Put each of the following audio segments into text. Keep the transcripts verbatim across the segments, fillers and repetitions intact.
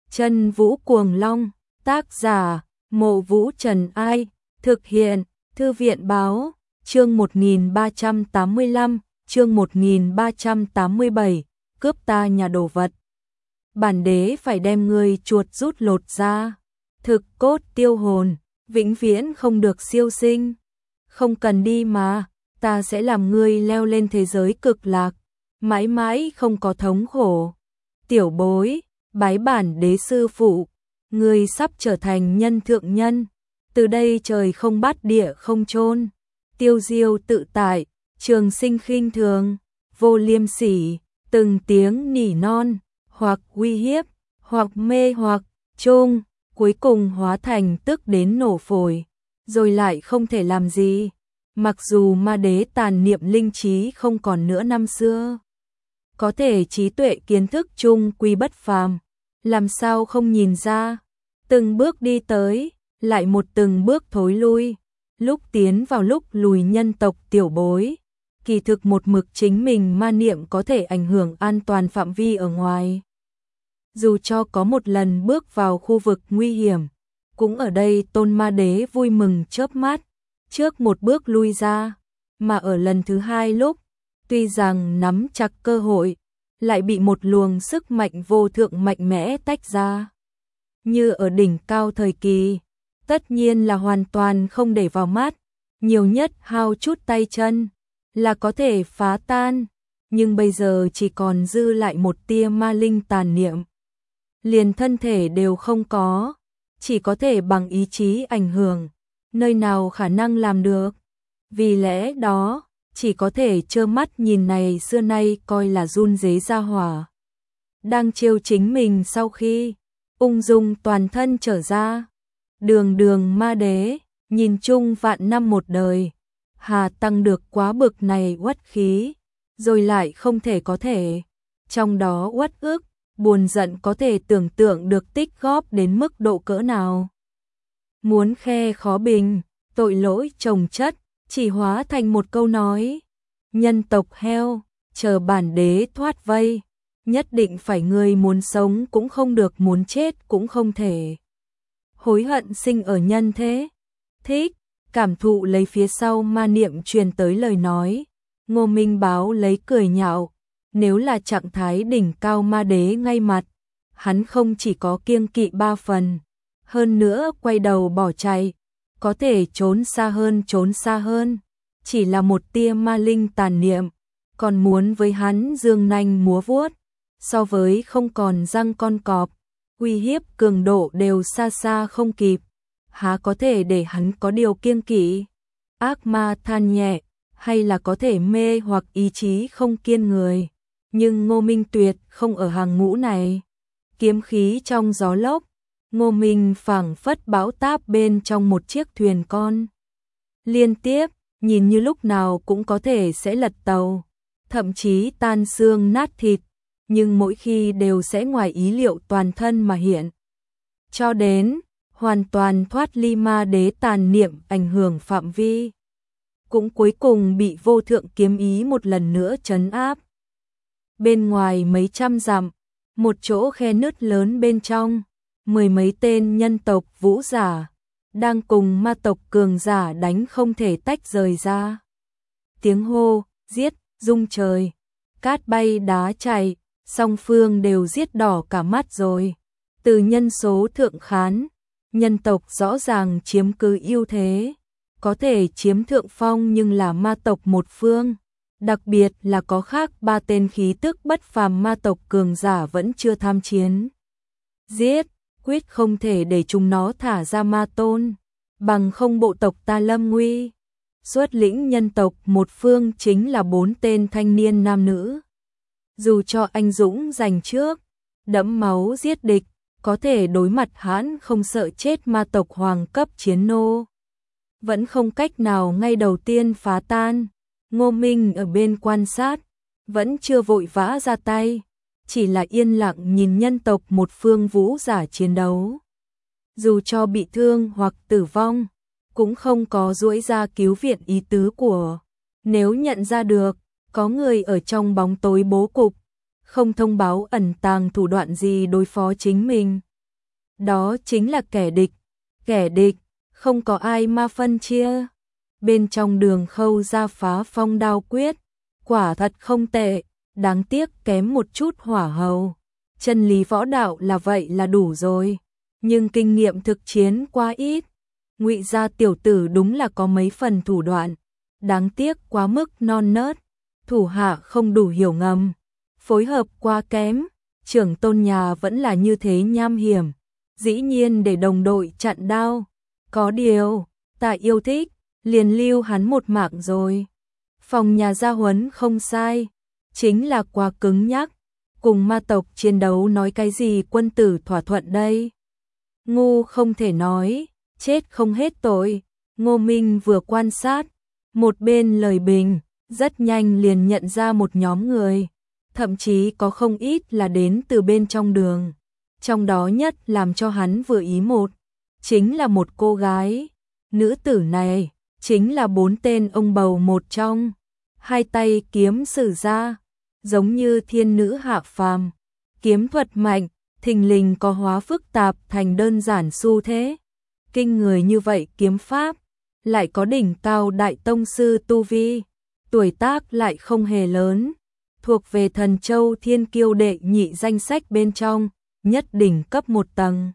Chân Vũ Cuồng Long, tác giả, Mộ Vũ Trần Ai, thực hiện, Thư viện Báo, chương một nghìn ba trăm tám mươi lăm, chương một nghìn ba trăm tám mươi bảy, cướp ta nhà đồ vật. Bản đế phải đem ngươi chuột rút lột ra, thực cốt tiêu hồn, vĩnh viễn không được siêu sinh. Không cần đi mà, ta sẽ làm ngươi leo lên thế giới cực lạc, mãi mãi không có thống khổ. Tiểu bối, bái bản đế sư phụ, ngươi sắp trở thành nhân thượng nhân, từ đây trời không bắt địa không chôn, tiêu diêu tự tại, trường sinh khinh thường, vô liêm sỉ, từng tiếng nỉ non, hoặc uy hiếp, hoặc mê hoặc, chung, cuối cùng hóa thành tức đến nổ phổi, rồi lại không thể làm gì. Mặc dù ma đế tàn niệm linh trí không còn nữa năm xưa, có thể trí tuệ kiến thức chung quy bất phàm, làm sao không nhìn ra, từng bước đi tới, lại một từng bước thối lui, lúc tiến vào lúc lùi nhân tộc tiểu bối, kỳ thực một mực chính mình ma niệm có thể ảnh hưởng an toàn phạm vi ở ngoài. Dù cho có một lần bước vào khu vực nguy hiểm, cũng ở đây tôn ma đế vui mừng chớp mắt, trước một bước lui ra, mà ở lần thứ hai lúc, tuy rằng nắm chặt cơ hội, lại bị một luồng sức mạnh vô thượng mạnh mẽ tách ra. Như ở đỉnh cao thời kỳ, tất nhiên là hoàn toàn không để vào mắt, nhiều nhất hao chút tay chân, là có thể phá tan, nhưng bây giờ chỉ còn dư lại một tia ma linh tàn niệm. Liền thân thể đều không có, chỉ có thể bằng ý chí ảnh hưởng, nơi nào khả năng làm được. Vì lẽ đó, chỉ có thể trơ mắt nhìn này xưa nay coi là run rế ra hỏa. Đang trêu chính mình sau khi ung dung toàn thân trở ra. Đường đường ma đế, nhìn chung vạn năm một đời, hà tăng được quá bực này uất khí, rồi lại không thể có thể. Trong đó uất ức, buồn giận có thể tưởng tượng được tích góp đến mức độ cỡ nào. Muốn khe khó bình, tội lỗi chồng chất, chỉ hóa thành một câu nói. Nhân tộc heo, chờ bản đế thoát vây, nhất định phải ngươi muốn sống cũng không được, muốn chết cũng không thể. Hối hận sinh ở nhân thế. Thích, cảm thụ lấy phía sau ma niệm truyền tới lời nói. Ngô Minh Báo lấy cười nhạo. Nếu là trạng thái đỉnh cao ma đế ngay mặt, hắn không chỉ có kiêng kỵ ba phần, hơn nữa quay đầu bỏ chạy, có thể trốn xa hơn trốn xa hơn, chỉ là một tia ma linh tàn niệm, còn muốn với hắn dương nanh múa vuốt, so với không còn răng con cọp, uy hiếp cường độ đều xa xa không kịp, há có thể để hắn có điều kiêng kỵ. Ác ma than nhẹ, hay là có thể mê hoặc ý chí không kiên người. Nhưng Ngô Minh tuyệt không ở hàng ngũ này. Kiếm khí trong gió lốc, Ngô Minh phảng phất bão táp bên trong một chiếc thuyền con. Liên tiếp, nhìn như lúc nào cũng có thể sẽ lật tàu, thậm chí tan xương nát thịt, nhưng mỗi khi đều sẽ ngoài ý liệu toàn thân mà hiện. Cho đến, hoàn toàn thoát ly ma đế tàn niệm ảnh hưởng phạm vi. Cũng cuối cùng bị vô thượng kiếm ý một lần nữa trấn áp. Bên ngoài mấy trăm dặm, một chỗ khe nứt lớn bên trong, mười mấy tên nhân tộc vũ giả, đang cùng ma tộc cường giả đánh không thể tách rời ra. Tiếng hô, giết, rung trời, cát bay đá chạy, song phương đều giết đỏ cả mắt rồi. Từ nhân số thượng khán, nhân tộc rõ ràng chiếm cứ ưu thế, có thể chiếm thượng phong nhưng là ma tộc một phương. Đặc biệt là có khác ba tên khí tức bất phàm ma tộc cường giả vẫn chưa tham chiến. Giết, quyết không thể để chúng nó thả ra ma tôn, bằng không bộ tộc ta lâm nguy. Xuất lĩnh nhân tộc một phương chính là bốn tên thanh niên nam nữ. Dù cho anh dũng giành trước, đẫm máu giết địch, có thể đối mặt hãn không sợ chết ma tộc hoàng cấp chiến nô. Vẫn không cách nào ngay đầu tiên phá tan. Ngô Minh ở bên quan sát, vẫn chưa vội vã ra tay, chỉ là yên lặng nhìn nhân tộc một phương vũ giả chiến đấu. Dù cho bị thương hoặc tử vong, cũng không có duỗi ra cứu viện ý tứ của. Nếu nhận ra được, có người ở trong bóng tối bố cục, không thông báo ẩn tàng thủ đoạn gì đối phó chính mình, đó chính là kẻ địch, kẻ địch, không có ai mà phân chia. Bên trong Đường Khâu ra phá phong đao quyết, quả thật không tệ, đáng tiếc kém một chút hỏa hầu. Chân lý võ đạo là vậy là đủ rồi, nhưng kinh nghiệm thực chiến quá ít. Ngụy gia tiểu tử đúng là có mấy phần thủ đoạn, đáng tiếc quá mức non nớt, thủ hạ không đủ hiểu ngầm, phối hợp quá kém, trưởng tôn nhà vẫn là như thế nham hiểm, dĩ nhiên để đồng đội chặn đao. Có điều, ta yêu thích, liền lưu hắn một mạng rồi. Phòng nhà gia huấn không sai, chính là quá cứng nhắc, cùng ma tộc chiến đấu nói cái gì quân tử thỏa thuận đây. Ngu không thể nói, chết không hết tội. Ngô Minh vừa quan sát, một bên lời bình, rất nhanh liền nhận ra một nhóm người, thậm chí có không ít là đến từ bên trong Đường. Trong đó nhất làm cho hắn vừa ý một, chính là một cô gái. Nữ tử này chính là bốn tên ông bầu một trong, hai tay kiếm sử ra, giống như thiên nữ hạ phàm, kiếm thuật mạnh, thình lình có hóa phức tạp thành đơn giản xu thế. Kinh người như vậy kiếm pháp, lại có đỉnh cao đại tông sư tu vi, tuổi tác lại không hề lớn, thuộc về Thần Châu thiên kiêu đệ nhị danh sách bên trong, nhất đỉnh cấp một tầng.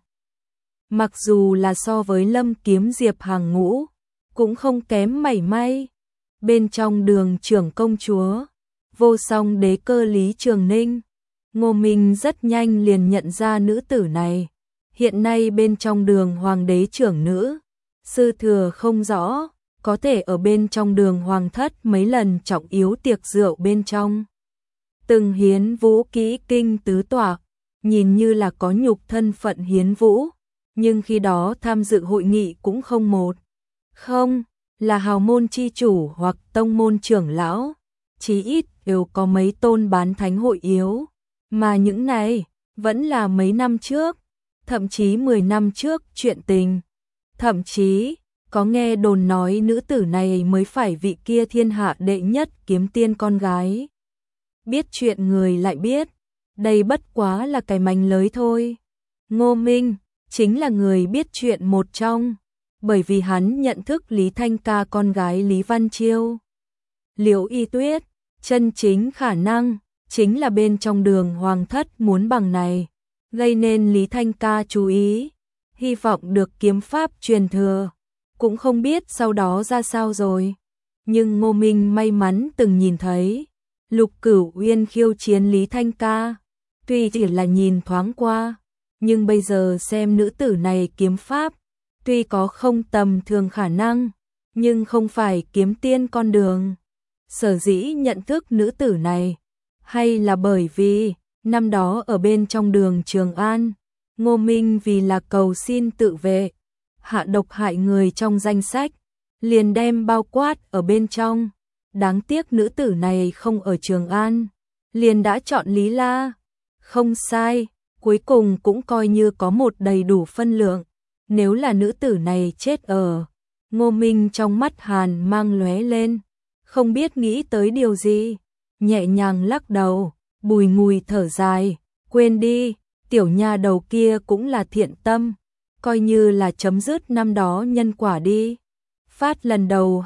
Mặc dù là so với Lâm Kiếm Diệp hàng ngũ, cũng không kém mảy may. Bên trong Đường trưởng công chúa, Vô Song đế cơ Lý Trường Ninh, Ngô Minh rất nhanh liền nhận ra nữ tử này. Hiện nay bên trong Đường hoàng đế trưởng nữ, sư thừa không rõ, có thể ở bên trong Đường hoàng thất mấy lần trọng yếu tiệc rượu bên trong. Từng hiến vũ kỹ kinh tứ tọa, nhìn như là có nhục thân phận hiến vũ, nhưng khi đó tham dự hội nghị cũng không một. Không, là hào môn chi chủ hoặc tông môn trưởng lão, chí ít đều có mấy tôn bán thánh hội yếu, mà những này vẫn là mấy năm trước, thậm chí mười năm trước chuyện tình. Thậm chí, có nghe đồn nói nữ tử này mới phải vị kia thiên hạ đệ nhất kiếm tiên con gái. Biết chuyện người lại biết, đây bất quá là cái manh lới thôi. Ngô Minh chính là người biết chuyện một trong, bởi vì hắn nhận thức Lý Thanh Ca con gái Lý Văn Chiêu. Liễu Y Tuyết, chân chính khả năng chính là bên trong Đường hoàng thất muốn bằng này, gây nên Lý Thanh Ca chú ý, hy vọng được kiếm pháp truyền thừa, cũng không biết sau đó ra sao rồi. Nhưng Ngô Minh may mắn từng nhìn thấy Lục Cửu Uyên khiêu chiến Lý Thanh Ca, tuy chỉ là nhìn thoáng qua, nhưng bây giờ xem nữ tử này kiếm pháp, tuy có không tầm thường khả năng, nhưng không phải kiếm tiên con đường. Sở dĩ nhận thức nữ tử này, hay là bởi vì năm đó ở bên trong Đường Trường An, Ngô Minh vì là cầu xin tự vệ, hạ độc hại người trong danh sách, liền đem bao quát ở bên trong. Đáng tiếc nữ tử này không ở Trường An, liền đã chọn Lý La. Không sai, cuối cùng cũng coi như có một đầy đủ phân lượng. Nếu là nữ tử này chết ở, Ngô Minh trong mắt hàn mang lóe lên, không biết nghĩ tới điều gì, nhẹ nhàng lắc đầu, bùi ngùi thở dài, quên đi, tiểu nha đầu kia cũng là thiện tâm, coi như là chấm dứt năm đó nhân quả đi. Phát lần đầu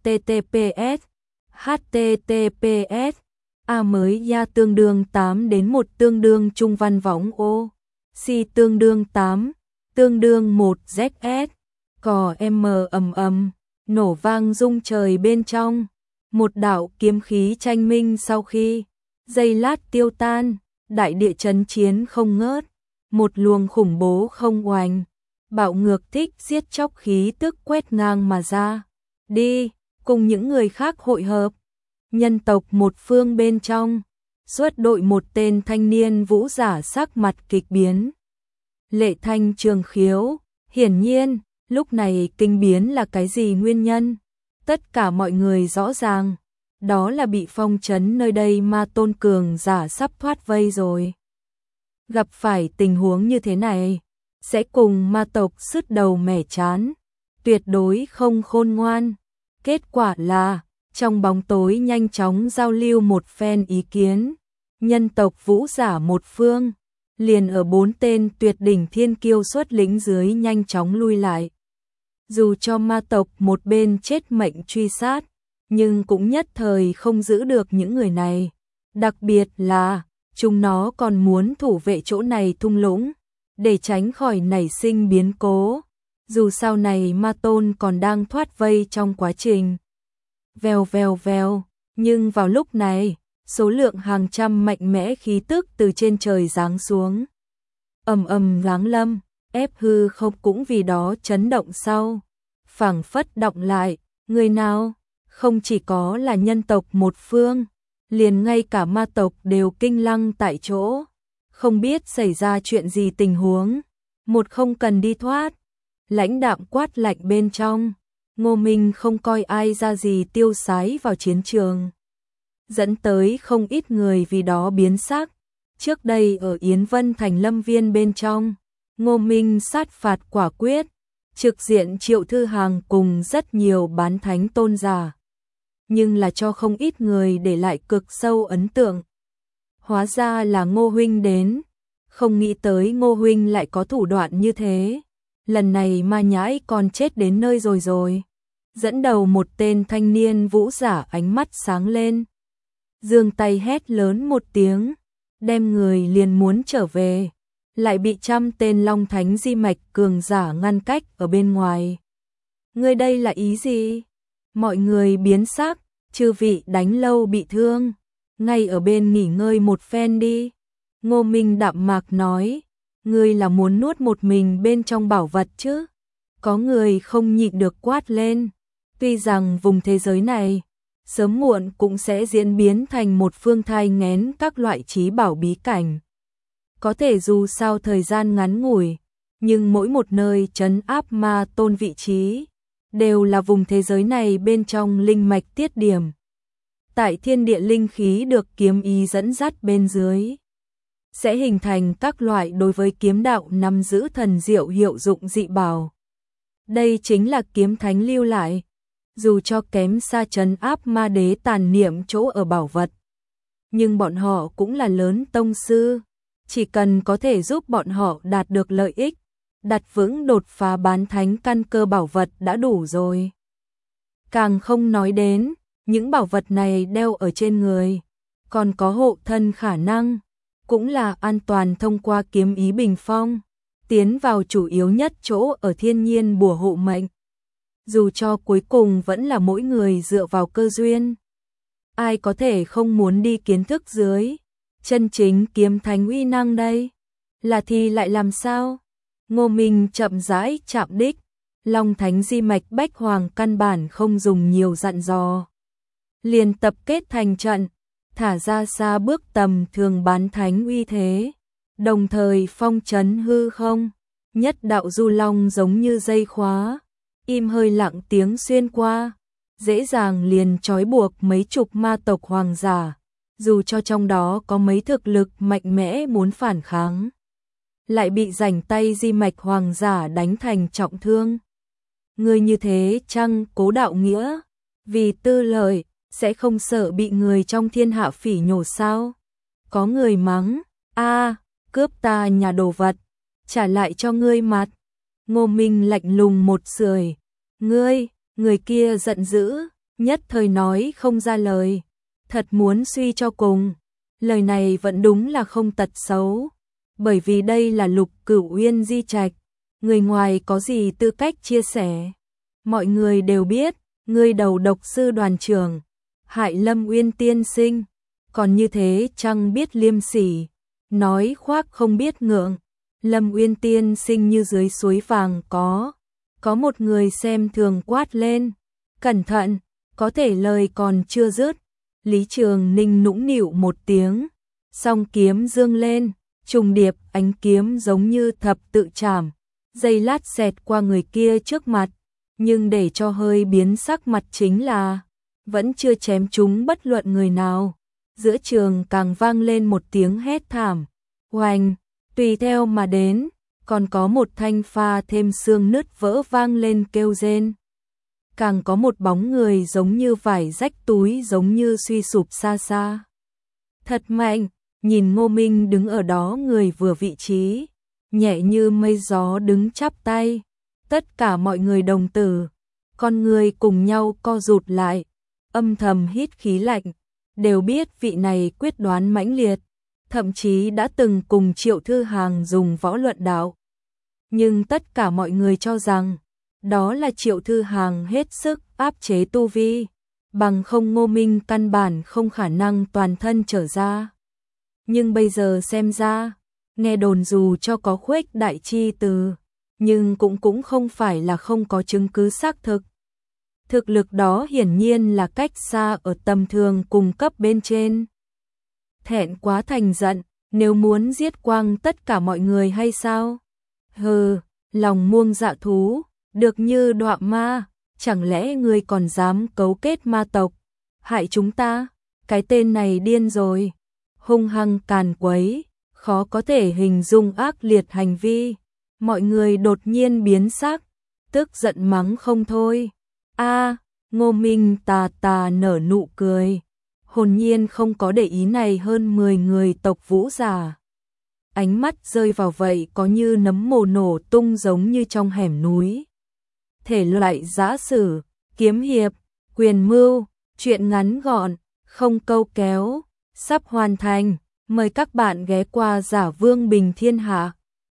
https https a mới ya tương đương tám đến một tương đương trung văn võng ô si tương đương tám tương đương một zs cò m ầm ầm nổ vang rung trời bên trong, một đạo kiếm khí tranh minh sau khi giây lát tiêu tan, đại địa chấn chiến không ngớt, một luồng khủng bố không oanh, bạo ngược thích giết chóc khí tức quét ngang mà ra. Đi, cùng những người khác hội hợp. Nhân tộc một phương bên trong, xuất đội một tên thanh niên vũ giả sắc mặt kịch biến. Lệ Thanh Trường khiếu, hiển nhiên, lúc này kinh biến là cái gì nguyên nhân? Tất cả mọi người rõ ràng, đó là bị phong trấn nơi đây ma tôn cường giả sắp thoát vây rồi. Gặp phải tình huống như thế này, sẽ cùng ma tộc sứt đầu mẻ chán, tuyệt đối không khôn ngoan. Kết quả là, trong bóng tối nhanh chóng giao lưu một phen ý kiến, nhân tộc vũ giả một phương, liền ở bốn tên tuyệt đỉnh thiên kiêu xuất lĩnh dưới nhanh chóng lui lại. Dù cho ma tộc một bên chết mệnh truy sát, nhưng cũng nhất thời không giữ được những người này. Đặc biệt là, chúng nó còn muốn thủ vệ chỗ này thung lũng, để tránh khỏi nảy sinh biến cố. Dù sau này ma tôn còn đang thoát vây trong quá trình. Vèo vèo vèo, nhưng vào lúc này, số lượng hàng trăm mạnh mẽ khí tức từ trên trời giáng xuống. Ầm ầm giáng lâm, ép hư không cũng vì đó chấn động sau. Phảng phất động lại, người nào, không chỉ có là nhân tộc một phương, liền ngay cả ma tộc đều kinh lăng tại chỗ. Không biết xảy ra chuyện gì tình huống, một không cần đi thoát. Lãnh đạm quát lạnh bên trong, Ngô Minh không coi ai ra gì tiêu sái vào chiến trường. Dẫn tới không ít người vì đó biến sắc. Trước đây ở Yến Vân Thành Lâm Viên bên trong, Ngô Minh sát phạt quả quyết, trực diện Triệu Thư Hàng cùng rất nhiều bán thánh tôn giả. Nhưng là cho không ít người để lại cực sâu ấn tượng. Hóa ra là Ngô Huynh đến, không nghĩ tới Ngô Huynh lại có thủ đoạn như thế. Lần này ma nhãi còn chết đến nơi rồi rồi. Dẫn đầu một tên thanh niên vũ giả ánh mắt sáng lên. Giương tay hét lớn một tiếng, đem người liền muốn trở về. Lại bị trăm tên Long Thánh Di Mạch cường giả ngăn cách ở bên ngoài. Ngươi đây là ý gì? Mọi người biến sắc, chư vị đánh lâu bị thương. Ngay ở bên nghỉ ngơi một phen đi. Ngô Minh đạm mạc nói. Ngươi là muốn nuốt một mình bên trong bảo vật chứ? Có người không nhịn được quát lên. Tuy rằng vùng thế giới này, sớm muộn cũng sẽ diễn biến thành một phương thai nghén các loại trí bảo bí cảnh. Có thể dù sao thời gian ngắn ngủi, nhưng mỗi một nơi trấn áp ma tôn vị trí, đều là vùng thế giới này bên trong linh mạch tiết điểm. Tại thiên địa linh khí được kiếm ý dẫn dắt bên dưới, sẽ hình thành các loại đối với kiếm đạo nắm giữ thần diệu hiệu dụng dị bảo. Đây chính là kiếm thánh lưu lại, dù cho kém xa trấn áp ma đế tàn niệm chỗ ở bảo vật. Nhưng bọn họ cũng là lớn tông sư, chỉ cần có thể giúp bọn họ đạt được lợi ích, đặt vững đột phá bán thánh căn cơ bảo vật đã đủ rồi. Càng không nói đến, những bảo vật này đeo ở trên người, còn có hộ thân khả năng, cũng là an toàn thông qua kiếm ý bình phong, tiến vào chủ yếu nhất chỗ ở thiên nhiên bùa hộ mệnh. Dù cho cuối cùng vẫn là mỗi người dựa vào cơ duyên. Ai có thể không muốn đi kiến thức dưới chân chính kiếm thánh uy năng đây? Là thì lại làm sao? Ngô Minh chậm rãi chạm đích, Long Thánh Di Mạch Bách Hoàng căn bản không dùng nhiều dặn dò. Liền tập kết thành trận, thả ra xa bước tầm thường bán thánh uy thế, đồng thời phong trấn hư không, nhất đạo du long giống như dây khóa, im hơi lặng tiếng xuyên qua, dễ dàng liền trói buộc mấy chục ma tộc hoàng giả, dù cho trong đó có mấy thực lực mạnh mẽ muốn phản kháng, lại bị rảnh tay Di Mạch hoàng giả đánh thành trọng thương. Người như thế chăng cố đạo nghĩa, vì tư lợi, sẽ không sợ bị người trong thiên hạ phỉ nhổ sao? Có người mắng, a cướp ta nhà đồ vật, trả lại cho ngươi mặt. Ngô Minh lạnh lùng một sưởi, ngươi, người kia giận dữ, nhất thời nói không ra lời, thật muốn suy cho cùng. Lời này vẫn đúng là không tật xấu, bởi vì đây là Lục Cửu Uyên di trạch, người ngoài có gì tư cách chia sẻ. Mọi người đều biết, ngươi đầu độc sư đoàn trưởng, hại Lâm Uyên tiên sinh, còn như thế chăng biết liêm sỉ, nói khoác không biết ngượng. Lâm Uyên tiên sinh như dưới suối vàng có, có một người xem thường quát lên, cẩn thận, có thể lời còn chưa dứt. Lý Trường Ninh nũng nịu một tiếng, song kiếm dương lên, trùng điệp ánh kiếm giống như thập tự trảm, giây lát xẹt qua người kia trước mặt, nhưng để cho hơi biến sắc mặt chính là vẫn chưa chém trúng bất luận người nào. Giữa trường càng vang lên một tiếng hét thảm, oanh, tùy theo mà đến, còn có một thanh pha thêm xương nứt vỡ vang lên kêu rên. Càng có một bóng người giống như vải rách túi giống như suy sụp xa xa. Thật mạnh, nhìn Ngô Minh đứng ở đó người vừa vị trí, nhẹ như mây gió đứng chắp tay. Tất cả mọi người đồng tử, con người cùng nhau co rụt lại, âm thầm hít khí lạnh, đều biết vị này quyết đoán mãnh liệt, thậm chí đã từng cùng Triệu Thư Hàng dùng võ luận đạo. Nhưng tất cả mọi người cho rằng, đó là Triệu Thư Hàng hết sức áp chế tu vi, bằng không Ngô Minh căn bản không khả năng toàn thân trở ra. Nhưng bây giờ xem ra, nghe đồn dù cho có khuếch đại chi từ, nhưng cũng cũng không phải là không có chứng cứ xác thực. Thực lực đó hiển nhiên là cách xa ở tầm thường cùng cấp bên trên. Thẹn quá thành giận, nếu muốn giết quang tất cả mọi người hay sao? Hừ, lòng muông dạ thú, được như đọa ma, chẳng lẽ ngươi còn dám cấu kết ma tộc, hại chúng ta? Cái tên này điên rồi, hung hăng càn quấy, khó có thể hình dung ác liệt hành vi. Mọi người đột nhiên biến sắc, tức giận mắng không thôi. A, Ngô Minh tà tà nở nụ cười, hồn nhiên không có để ý này hơn mười người tộc Vũ giả. Ánh mắt rơi vào vậy có như nấm mồ nổ tung giống như trong hẻm núi. Thể loại giã sử, kiếm hiệp, quyền mưu, truyện ngắn gọn, không câu kéo, sắp hoàn thành. Mời các bạn ghé qua Giả Vương Bình Thiên Hạ.